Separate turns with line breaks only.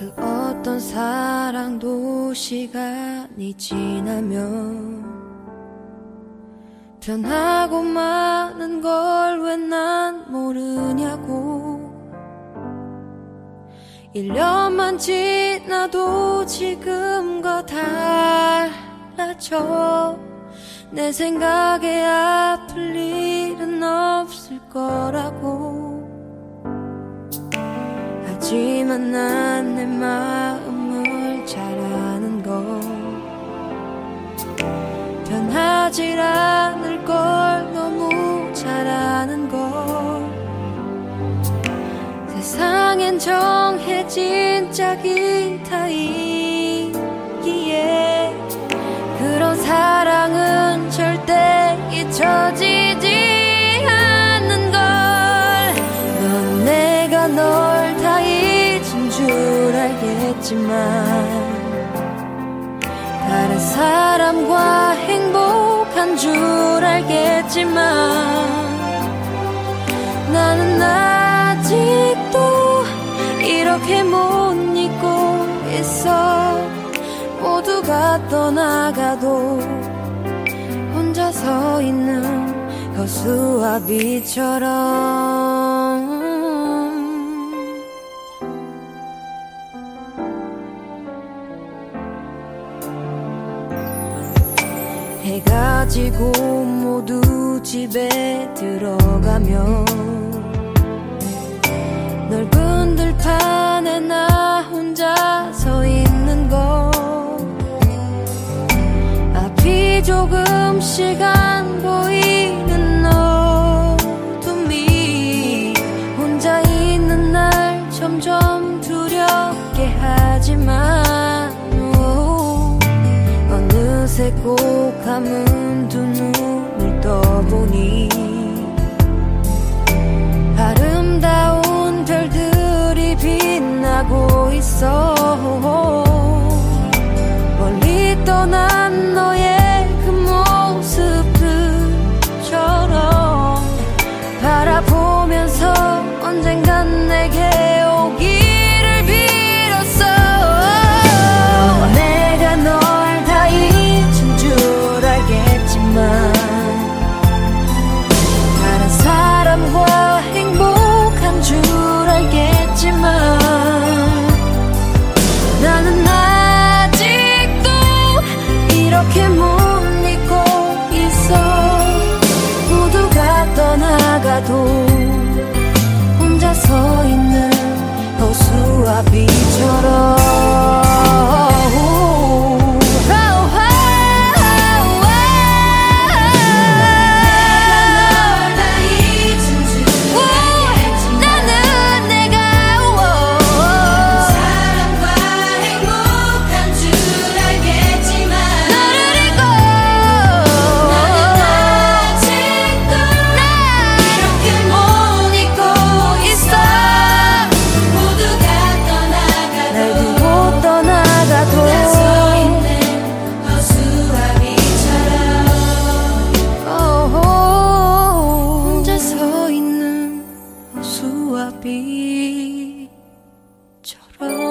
그 어떤 사랑도 시간이 지나면 변하고 마는 걸 왜 난 모르냐고. 1년만 지나도 지금과 달라져. 내 생각에 아플 일은 없을 거라고. 하지만 난 내 마음을 잘 아는 걸. 변하질 않을 걸 너무 잘 아는 걸. 세상엔 정해진 짝이 다 있기에 그런 사랑은 절대 잊혀지지 않는 걸. 넌 내가 널 다 잊은 줄 알겠지만 다른 사람과 행복한 줄 알겠지만 나는 아직도 이렇게 못 잊고 있어. 모두가 떠나가도 혼자 서 있는 거수와 빛처럼. 해가 지고 모두 집에 들어가면 넓은 들판에 나 혼자 서 있는 거. 앞이 조금씩 안 보이는 어둠이 혼자 있는 날 점점 두렵게 하지만 어느새 꼭 감은 두 눈을 떠보니 아름다운 별들이 빛나고 있어. 멀리 떠난 너의 그 모습들처럼 바라보면서 언젠간 내게 오기를 빌었어. 내가 널 다 잊은 줄 알겠지만 다른 사람과 행복한 줄 알겠지만 나는 아직도 이렇게 못 잊고 있어. 모두가 떠나가도 혼자 서 있는 호수와 비처럼. 빛처럼